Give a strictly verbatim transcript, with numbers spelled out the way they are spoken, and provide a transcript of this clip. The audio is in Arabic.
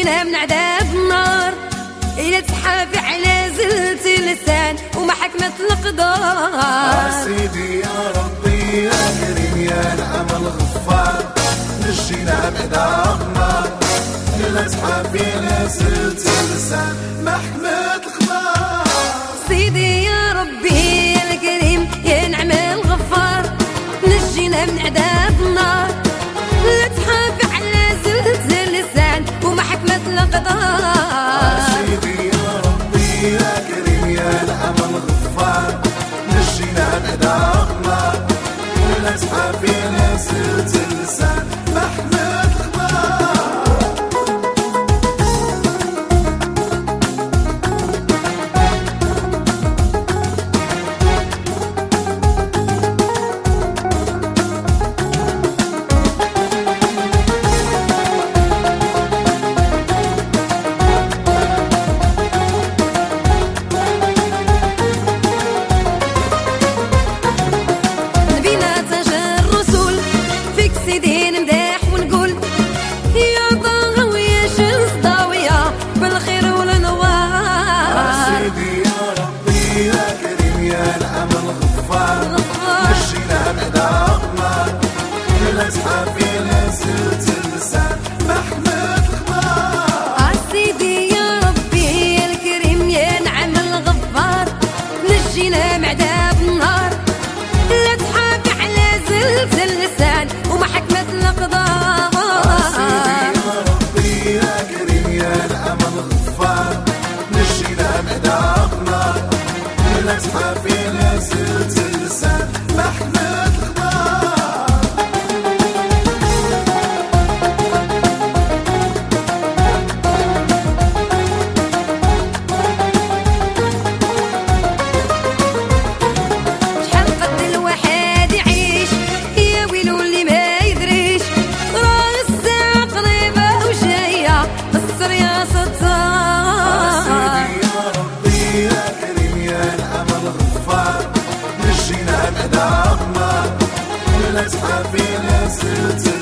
نجينا من عذاب النار. إلا تحافي على زلت اللسان وما حكمت القدار. سيدي يا ربي يا كريم يا نعم الغفار، نجينا من عذاب النار. إلا تحافي على زلت اللسان ما حكمت القدار. سيدي يا ربي يا الكريم يا نعم الغفار، نجينا من عذاب النار. لا تحافي على زلت اللسان وما حكمت القدار. سيدي يا ربي يا كريم يا نعم الغفار، نجينا من عذاب النار. لا تحافي على زلت اللسان ما حكمت القدار. سيدي نمدح ونقول يا ضاوية شمس ضاوية بالخير والنوار. سيدي يا ربي يا كريم يا نعم الغفار، نجينا من عذاب النار. لا تحافي على زلت اللسان ما حكمت القدار. سيدي يا ربي يا الكريم يا نعم الغفار، نجينا من عذاب النار. لا تحافي على زلت اللسان وما حكمت الأقدار. سيدي يا ربي يا كريم يا نعم الغفار، نجينا من عذاب النار. لا تحافي على زلت اللسان ما حكمت القدار. نجينا من عذاب النار. لا تحافي على زلت